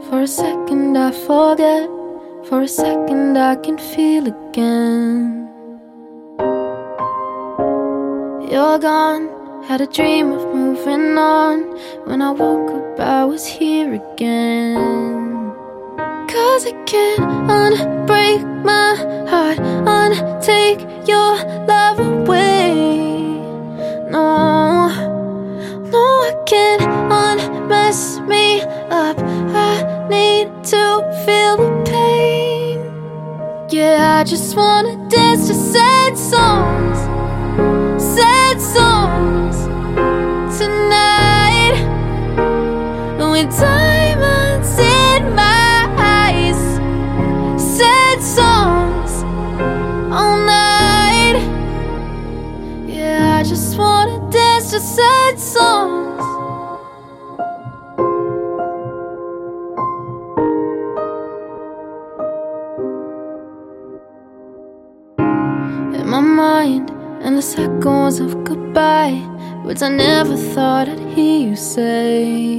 For a second I forget, for a second I can feel again. You're gone, had a dream of moving on. When I woke up I was here again. 'Cause I can't unbreak my heart, untake your love away. No, no, I can't unmess me up. I need to feel the pain. Yeah, I just wanna dance to sad songs, sad songs tonight. With diamonds in my eyes, sad songs all night. Yeah, I just wanna dance to sad songs. In my mind, endless echoes of goodbye, words I never thought I'd hear you say.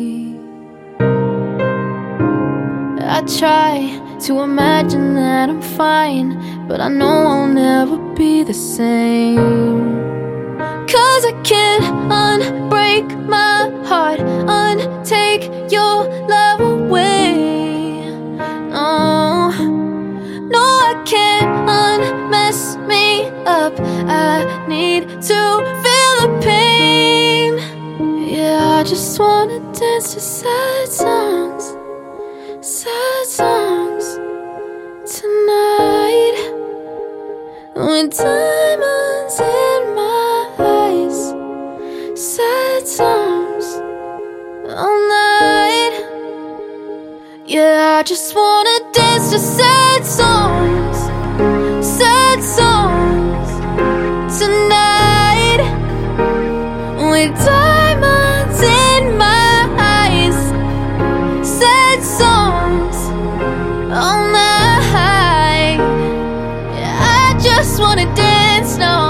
I try to imagine that I'm fine, but I know I'll never be the same. 'Cause I can't unbreak my heart, untake your love away. No, no, I can't unmess me up. I need to feel the pain. Yeah, I just wanna dance to sad songs, sad songs tonight. With diamonds in my eyes, sad songs all night. Yeah, I just wanna dance to sad songs, sad songs tonight. With diamonds in my eyes, sad songs all night. Yeah, I just wanna dance now.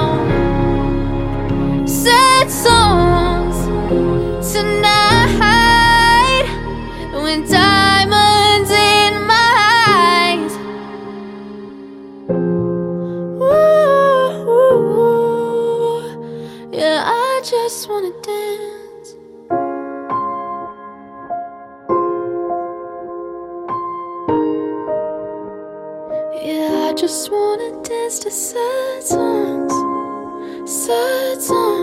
Sad songs tonight. With diamonds in my eyes. Ooh, yeah, I just wanna dance. Yeah, I just wanna dance to sad songs, sad songs.